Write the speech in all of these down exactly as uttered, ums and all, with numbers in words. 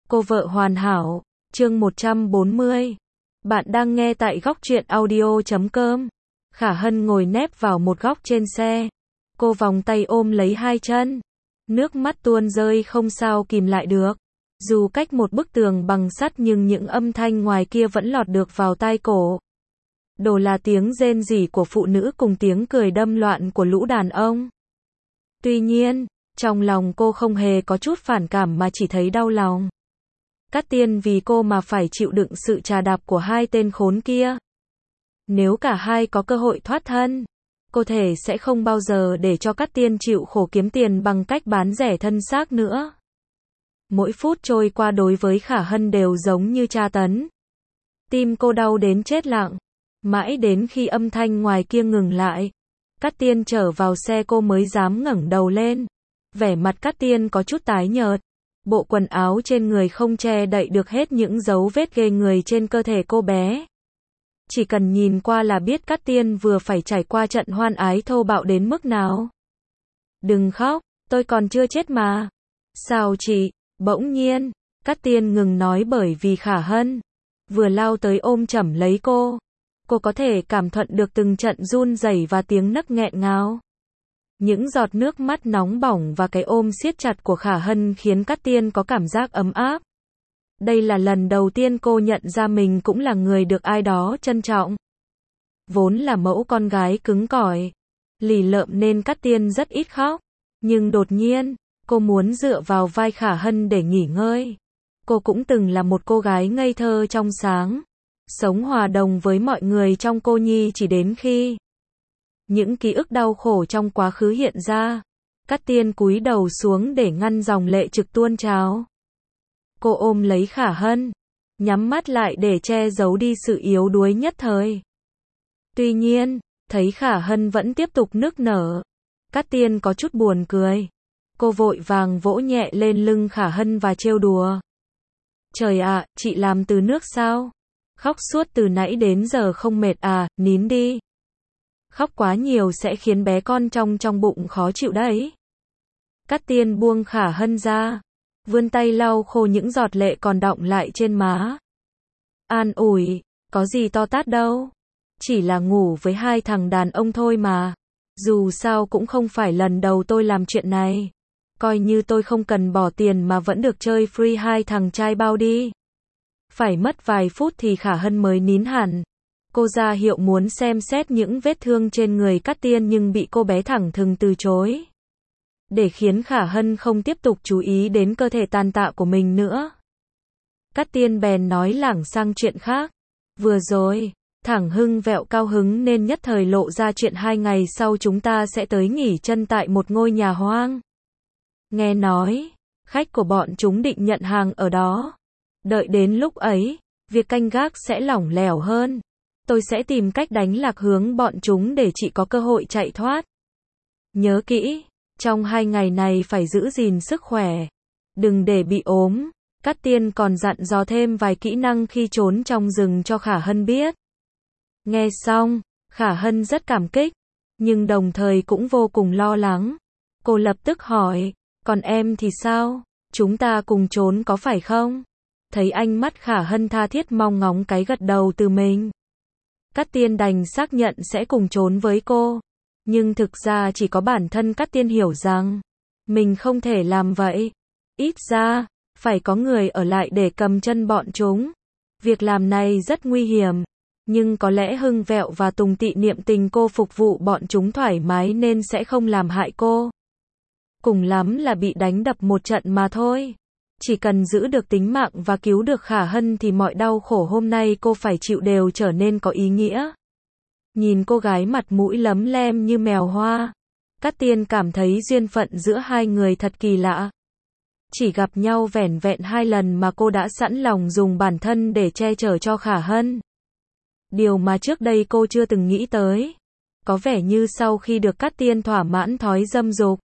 Cô vợ hoàn hảo, chương một trăm bốn mươi. Bạn đang nghe tại góc truyện audio chấm com. Khả Hân ngồi nép vào một góc trên xe. Cô vòng tay ôm lấy hai chân. Nước mắt tuôn rơi không sao kìm lại được. Dù cách một bức tường bằng sắt nhưng những âm thanh ngoài kia vẫn lọt được vào tai cổ. Đồ là tiếng rên rỉ của phụ nữ cùng tiếng cười đâm loạn của lũ đàn ông. Tuy nhiên, trong lòng cô không hề có chút phản cảm mà chỉ thấy đau lòng. Cát Tiên vì cô mà phải chịu đựng sự trà đạp của hai tên khốn kia. Nếu cả hai có cơ hội thoát thân, cô thể sẽ không bao giờ để cho Cát Tiên chịu khổ kiếm tiền bằng cách bán rẻ thân xác nữa. Mỗi phút trôi qua đối với Khả Hân đều giống như tra tấn. Tim cô đau đến chết lặng. Mãi đến khi âm thanh ngoài kia ngừng lại, Cát Tiên trở vào xe cô mới dám ngẩng đầu lên. Vẻ mặt Cát Tiên có chút tái nhợt. Bộ quần áo trên người không che đậy được hết những dấu vết ghê người trên cơ thể cô bé. Chỉ cần nhìn qua là biết Cát Tiên vừa phải trải qua trận hoan ái thô bạo đến mức nào. Đừng khóc, tôi còn chưa chết mà. Sao chị? Bỗng nhiên, Cát Tiên ngừng nói bởi vì Khả Hân vừa lao tới ôm chầm lấy cô. Cô có thể cảm thuận được từng trận run rẩy và tiếng nấc nghẹn ngào. Những giọt nước mắt nóng bỏng và cái ôm siết chặt của Khả Hân khiến Cát Tiên có cảm giác ấm áp. Đây là lần đầu tiên cô nhận ra mình cũng là người được ai đó trân trọng. Vốn là mẫu con gái cứng cỏi, lì lợm nên Cát Tiên rất ít khóc. Nhưng đột nhiên, cô muốn dựa vào vai Khả Hân để nghỉ ngơi. Cô cũng từng là một cô gái ngây thơ trong sáng, sống hòa đồng với mọi người trong cô nhi chỉ đến khi những ký ức đau khổ trong quá khứ hiện ra. Cát Tiên cúi đầu xuống để ngăn dòng lệ trực tuôn trào. Cô ôm lấy Khả Hân, nhắm mắt lại để che giấu đi sự yếu đuối nhất thời. Tuy nhiên, thấy Khả Hân vẫn tiếp tục nức nở, Cát Tiên có chút buồn cười. Cô vội vàng vỗ nhẹ lên lưng Khả Hân và trêu đùa. Trời ạ, chị làm từ nước sao? Khóc suốt từ nãy đến giờ không mệt à, nín đi. Khóc quá nhiều sẽ khiến bé con trong trong bụng khó chịu đấy. Cát Tiên buông Khả Hân ra, vươn tay lau khô những giọt lệ còn đọng lại trên má. An ủi, có gì to tát đâu. Chỉ là ngủ với hai thằng đàn ông thôi mà. Dù sao cũng không phải lần đầu tôi làm chuyện này. Coi như tôi không cần bỏ tiền mà vẫn được chơi free hai thằng trai bao đi. Phải mất vài phút thì Khả Hân mới nín hẳn. Cô ra hiệu muốn xem xét những vết thương trên người Cát Tiên nhưng bị cô bé thẳng thừng từ chối. Để khiến Khả Hân không tiếp tục chú ý đến cơ thể tàn tạ của mình nữa. Cát Tiên bèn nói lảng sang chuyện khác. Vừa rồi, thẳng Hưng vẹo cao hứng nên nhất thời lộ ra chuyện hai ngày sau chúng ta sẽ tới nghỉ chân tại một ngôi nhà hoang. Nghe nói, khách của bọn chúng định nhận hàng ở đó. Đợi đến lúc ấy, việc canh gác sẽ lỏng lẻo hơn. Tôi sẽ tìm cách đánh lạc hướng bọn chúng để chị có cơ hội chạy thoát. Nhớ kỹ, trong hai ngày này phải giữ gìn sức khỏe. Đừng để bị ốm. Cát Tiên còn dặn dò thêm vài kỹ năng khi trốn trong rừng cho Khả Hân biết. Nghe xong, Khả Hân rất cảm kích, nhưng đồng thời cũng vô cùng lo lắng. Cô lập tức hỏi, còn em thì sao? Chúng ta cùng trốn có phải không? Thấy ánh mắt Khả Hân tha thiết mong ngóng cái gật đầu từ mình. Cát Tiên đành xác nhận sẽ cùng trốn với cô. Nhưng thực ra chỉ có bản thân Cát Tiên hiểu rằng mình không thể làm vậy. Ít ra, phải có người ở lại để cầm chân bọn chúng. Việc làm này rất nguy hiểm. Nhưng có lẽ Hưng Vẹo và Tùng Tị niệm tình cô phục vụ bọn chúng thoải mái nên sẽ không làm hại cô. Cùng lắm là bị đánh đập một trận mà thôi. Chỉ cần giữ được tính mạng và cứu được Khả Hân thì mọi đau khổ hôm nay cô phải chịu đều trở nên có ý nghĩa. Nhìn cô gái mặt mũi lấm lem như mèo hoa, Cát Tiên cảm thấy duyên phận giữa hai người thật kỳ lạ. Chỉ gặp nhau vẻn vẹn hai lần mà cô đã sẵn lòng dùng bản thân để che chở cho Khả Hân. Điều mà trước đây cô chưa từng nghĩ tới. Có vẻ như sau khi được Cát Tiên thỏa mãn thói dâm dục,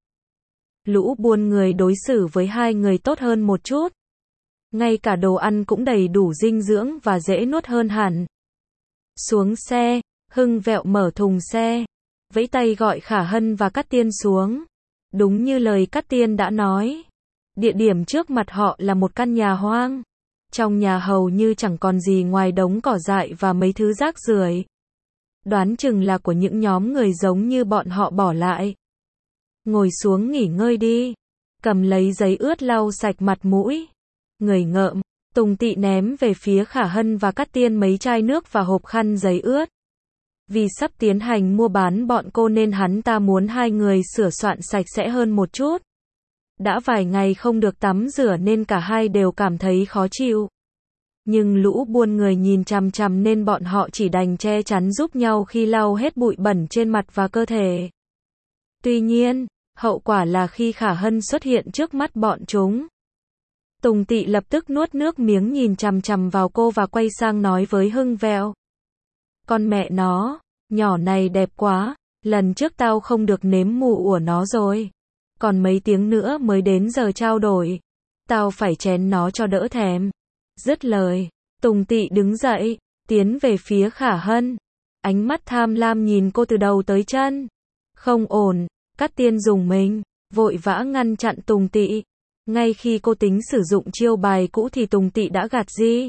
lũ buôn người đối xử với hai người tốt hơn một chút. Ngay cả đồ ăn cũng đầy đủ dinh dưỡng và dễ nuốt hơn hẳn. Xuống xe, Hưng Vẹo mở thùng xe, vẫy tay gọi Khả Hân và Cát Tiên xuống. Đúng như lời Cát Tiên đã nói, Địa điểm trước mặt họ là một căn nhà hoang. Trong nhà hầu như chẳng còn gì ngoài đống cỏ dại và mấy thứ rác rưởi. Đoán chừng là của những nhóm người giống như bọn họ bỏ lại. Ngồi xuống nghỉ ngơi đi. Cầm lấy giấy ướt lau sạch mặt mũi. Người ngợm, Tùng Tị ném về phía Khả Hân và Cát Tiên mấy chai nước và hộp khăn giấy ướt. Vì sắp tiến hành mua bán bọn cô nên hắn ta muốn hai người sửa soạn sạch sẽ hơn một chút. Đã vài ngày không được tắm rửa nên cả hai đều cảm thấy khó chịu. Nhưng lũ buôn người nhìn chằm chằm nên bọn họ chỉ đành che chắn giúp nhau khi lau hết bụi bẩn trên mặt và cơ thể. Tuy nhiên, hậu quả là khi Khả Hân xuất hiện trước mắt bọn chúng, Tùng Tị lập tức nuốt nước miếng nhìn chằm chằm vào cô và quay sang nói với Hưng Vẹo. Con mẹ nó, nhỏ này đẹp quá, lần trước tao không được nếm mùi của nó rồi. Còn mấy tiếng nữa mới đến giờ trao đổi. Tao phải chén nó cho đỡ thèm. Dứt lời, Tùng Tị đứng dậy, tiến về phía Khả Hân. Ánh mắt tham lam nhìn cô từ đầu tới chân. Không ổn, Cát Tiên dùng mình, vội vã ngăn chặn Tùng Tị. Ngay khi cô tính sử dụng chiêu bài cũ thì Tùng Tị đã gạt di.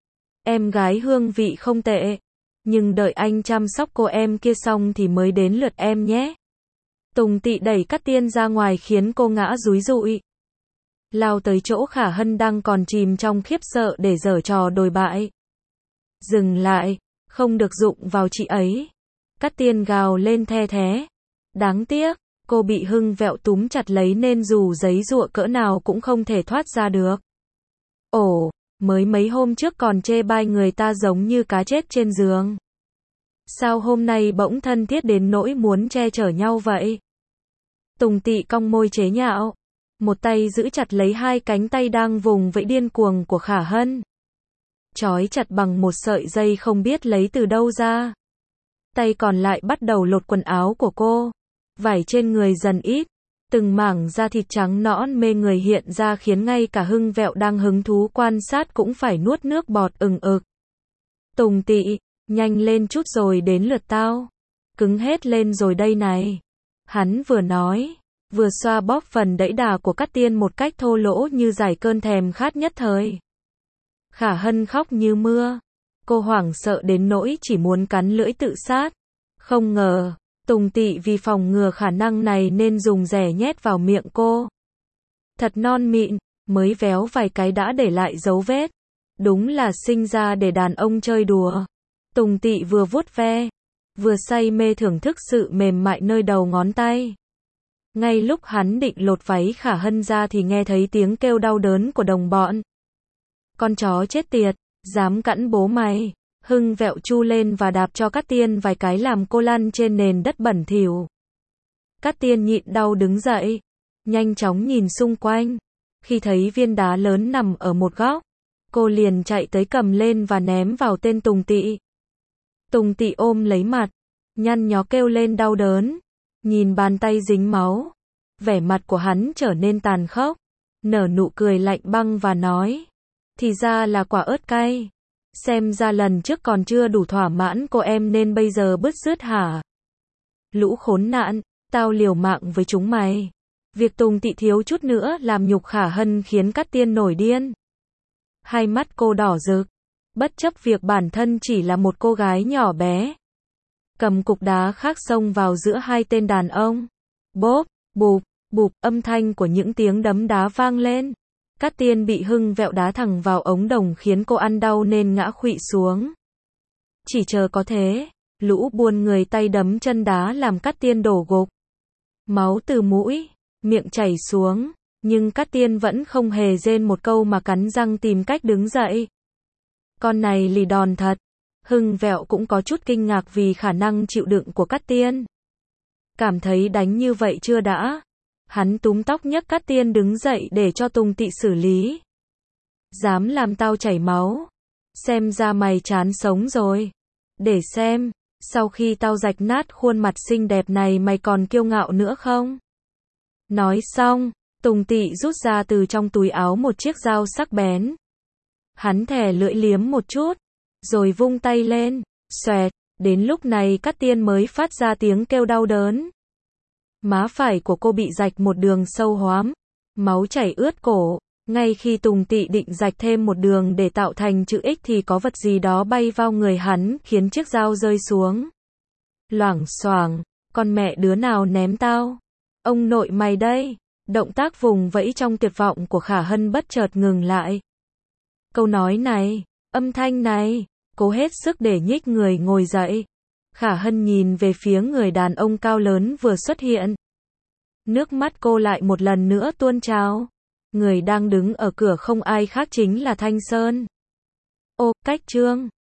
Em gái hương vị không tệ. Nhưng đợi anh chăm sóc cô em kia xong thì mới đến lượt em nhé. Tùng Tị đẩy Cát Tiên ra ngoài khiến cô ngã dúi dụi. Lao tới chỗ Khả Hân đang còn chìm trong khiếp sợ để giở trò đồi bại. Dừng lại, không được dụng vào chị ấy. Cát Tiên gào lên the thé. Đáng tiếc, cô bị Hưng Vẹo túm chặt lấy nên dù giấy giụa cỡ nào cũng không thể thoát ra được. Ồ, mới mấy hôm trước còn chê bai người ta giống như cá chết trên giường. Sao hôm nay bỗng thân thiết đến nỗi muốn che chở nhau vậy? Tùng Tị cong môi chế nhạo. Một tay giữ chặt lấy hai cánh tay đang vùng vẫy điên cuồng của Khả Hân. Trói chặt bằng một sợi dây không biết lấy từ đâu ra. Tay còn lại bắt đầu lột quần áo của cô. Vải trên người dần ít. Từng mảng da thịt trắng nõn mê người hiện ra khiến ngay cả Hưng Vẹo đang hứng thú quan sát cũng phải nuốt nước bọt ừng ực. Tùng Tị, nhanh lên chút rồi đến lượt tao. Cứng hết lên rồi đây này. Hắn vừa nói, vừa xoa bóp phần đẫy đà của Cát Tiên một cách thô lỗ như giải cơn thèm khát nhất thời. Khả Hân khóc như mưa. Cô hoảng sợ đến nỗi chỉ muốn cắn lưỡi tự sát. Không ngờ, Tùng Tị vì phòng ngừa khả năng này nên dùng rẻ nhét vào miệng cô. Thật non mịn, mới véo vài cái đã để lại dấu vết. Đúng là sinh ra để đàn ông chơi đùa. Tùng Tị vừa vuốt ve, vừa say mê thưởng thức sự mềm mại nơi đầu ngón tay. Ngay lúc hắn định lột váy Khả Hân ra thì nghe thấy tiếng kêu đau đớn của đồng bọn. Con chó chết tiệt, dám cẵn bố mày. Hưng Vẹo chu lên và đạp cho Cát Tiên vài cái làm cô lăn trên nền đất bẩn thỉu. Cát Tiên nhịn đau đứng dậy, nhanh chóng nhìn xung quanh. Khi thấy viên đá lớn nằm ở một góc, cô liền chạy tới cầm lên và ném vào tên Tùng Tị. Tùng Tị ôm lấy mặt, nhăn nhó kêu lên đau đớn. Nhìn bàn tay dính máu, vẻ mặt của hắn trở nên tàn khốc, nở nụ cười lạnh băng và nói, thì ra là quả ớt cay. Xem ra lần trước còn chưa đủ thỏa mãn cô em nên bây giờ bứt rứt hả? Lũ khốn nạn, tao liều mạng với chúng mày. Việc Tùng Tị thiếu chút nữa làm nhục Khả Hân khiến Cát Tiên nổi điên. Hai mắt cô đỏ rực, bất chấp việc bản thân chỉ là một cô gái nhỏ bé. Cầm cục đá khác xông vào giữa hai tên đàn ông. Bốp, bụp, bụp, âm thanh của những tiếng đấm đá vang lên. Cát Tiên bị Hưng Vẹo đá thẳng vào ống đồng khiến cô ăn đau nên ngã khuỵu xuống. Chỉ chờ có thế, lũ buôn người tay đấm chân đá làm Cát Tiên đổ gục. Máu từ mũi, miệng chảy xuống, nhưng Cát Tiên vẫn không hề rên một câu mà cắn răng tìm cách đứng dậy. Con này lì đòn thật. Hưng Vẹo cũng có chút kinh ngạc vì khả năng chịu đựng của Cát Tiên. Cảm thấy đánh như vậy chưa đã. Hắn túm tóc nhấc Cát Tiên đứng dậy để cho Tùng Tị xử lý. Dám làm tao chảy máu. Xem ra mày chán sống rồi. Để xem, sau khi tao rạch nát khuôn mặt xinh đẹp này mày còn kiêu ngạo nữa không? Nói xong, Tùng Tị rút ra từ trong túi áo một chiếc dao sắc bén. Hắn thè lưỡi liếm một chút, rồi vung tay lên, xoẹt, đến lúc này Cát Tiên mới phát ra tiếng kêu đau đớn. Má phải của cô bị rạch một đường sâu hoắm, Máu chảy ướt cổ. Ngay khi Tùng Tị định rạch thêm một đường để tạo thành chữ X thì có vật gì đó bay vào người hắn, khiến chiếc dao rơi xuống. Loảng xoảng, con mẹ đứa nào ném tao? Ông nội mày đây. Động tác vùng vẫy trong tuyệt vọng của Khả Hân bất chợt ngừng lại. Câu nói này, âm thanh này, cố hết sức để nhích người ngồi dậy. Khả Hân nhìn về phía người đàn ông cao lớn vừa xuất hiện. Nước mắt cô lại một lần nữa tuôn trào. Người đang đứng ở cửa không ai khác chính là Thanh Sơn. Ô, Cách Trương.